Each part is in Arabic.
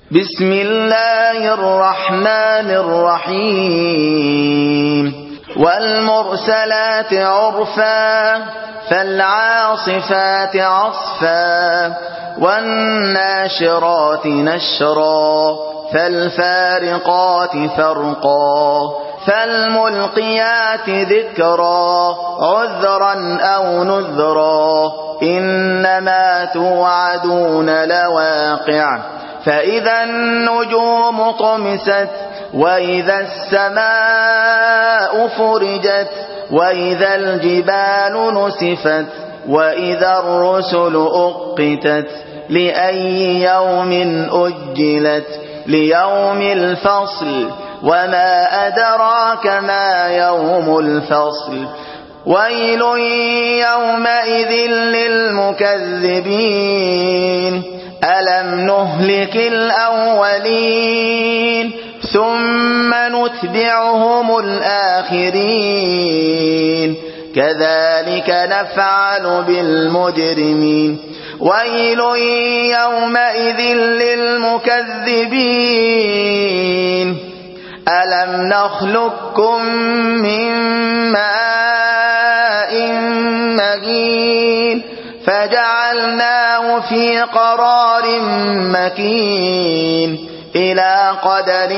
بسم الله الرحمن الرحيم والمرسلات عرفا فالعاصفات عصفا والناشرات نشرا فالفارقات فرقا فالملقيات ذكرا عذرا أو نذرا إنما توعدون لواقع فإذا النجوم طمست وإذا السماء فرجت وإذا الجبال نسفت وإذا الرسل أقتت لأي يوم أجلت ليوم الفصل وما أدراك ما يوم الفصل ويل يومئذ للمكذبين ألم نهلك الأولين ثم نتبعهم الآخرين كذلك نفعل بالمجرمين ويل يومئذ للمكذبين ألم نخلقكم من ماء مهين فجعلناه في قرار مكين إلى قدر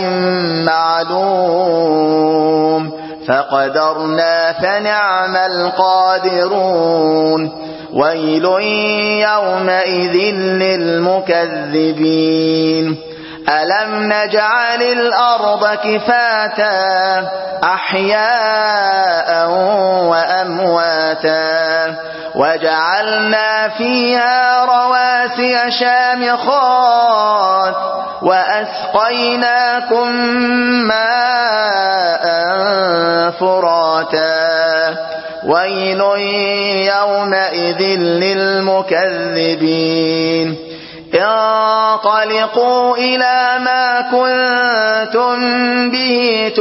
معلوم فقدرنا فنعم القادرون ويل يومئذ للمكذبين ألم نجعل الأرض كفاتا أحياء وأمواتا وجعلنا فيها رواسي شامخات وأسقيناكم ماء فراتا ويل يومئذ للمكذبين انطلقوا إلى ما كنتم به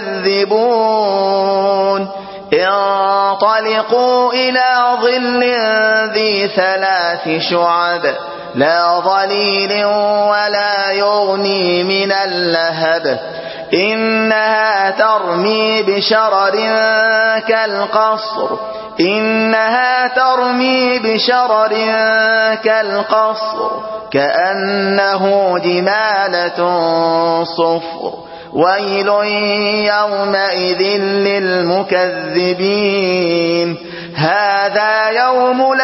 تكذبون انطلقوا إلى ظل ذي 3 شعب لا ظليل ولا يغني من اللهب إنها ترمي بشرر كالقصر كأنه جمالة صفر ويل يومئذ للمكذبين هذا يوم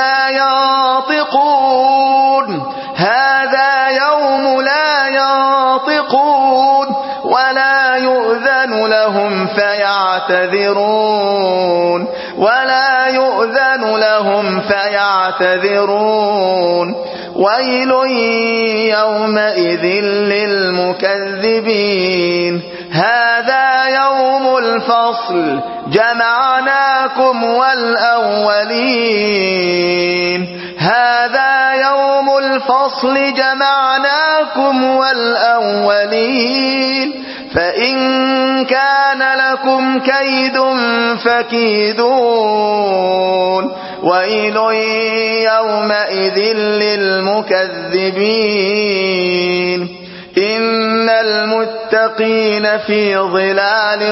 لا ينطقون ولا يؤذن لهم فيعتذرون ويل يومئذ للمكذبين هذا يوم الفصل جمعناكم والأولين فإن كان لكم كيد فكيدون ويل يومئذ للمكذبين إن المتقين في ظلال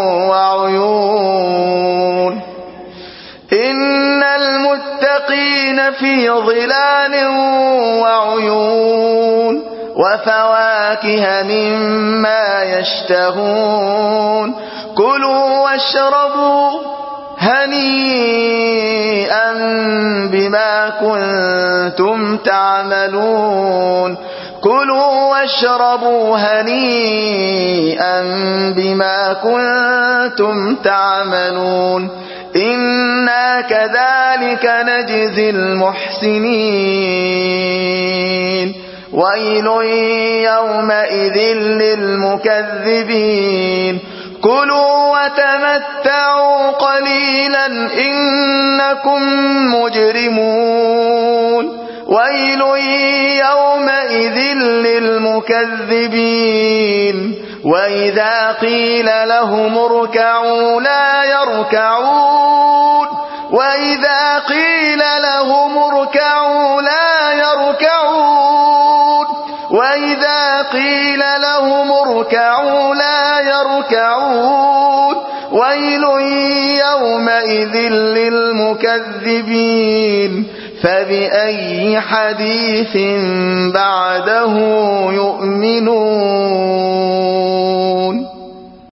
وعيون وفواكه مما يشتهون كلوا واشربوا هنيئا بما كنتم تعملون إنا كذلك نجزي المحسنين ويل يومئذ للمكذبين كلوا وتمتعوا قليلا إنكم مجرمون ويل يومئذ للمكذبين وإذا قيل لهم اركعوا لا يركعون وإذا قيل لهم اركعوا لا يركعون ويل يومئذ للمكذبين فبأي حديث بعده